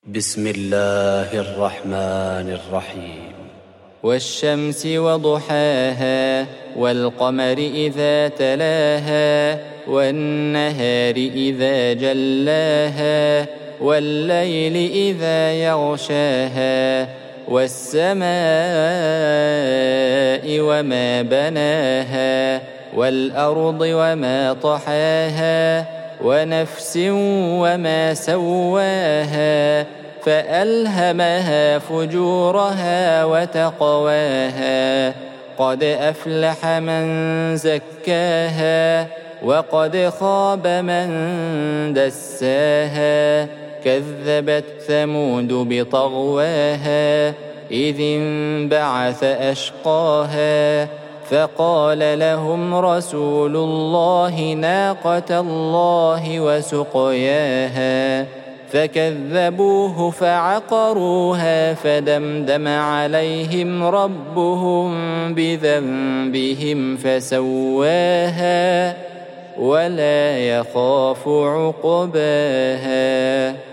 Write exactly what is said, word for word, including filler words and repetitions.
بسم الله الرحمن الرحيم. والشمس وضحاها والقمر إذا تلاها والنهار إذا جلاها والليل إذا يغشاها والسماء وما بناها والأرض وما طحاها ونفس وما سواها فألهمها فجورها وتقواها قد أفلح من زكاها وقد خاب من دساها كذبت ثمود بطغواها إذ انبعث أشقاها فقال لهم رسول الله ناقة الله وسقياها فكذبوه فعقروها فدمدم عليهم ربهم بذنبهم فسواها ولا يخاف عقباها.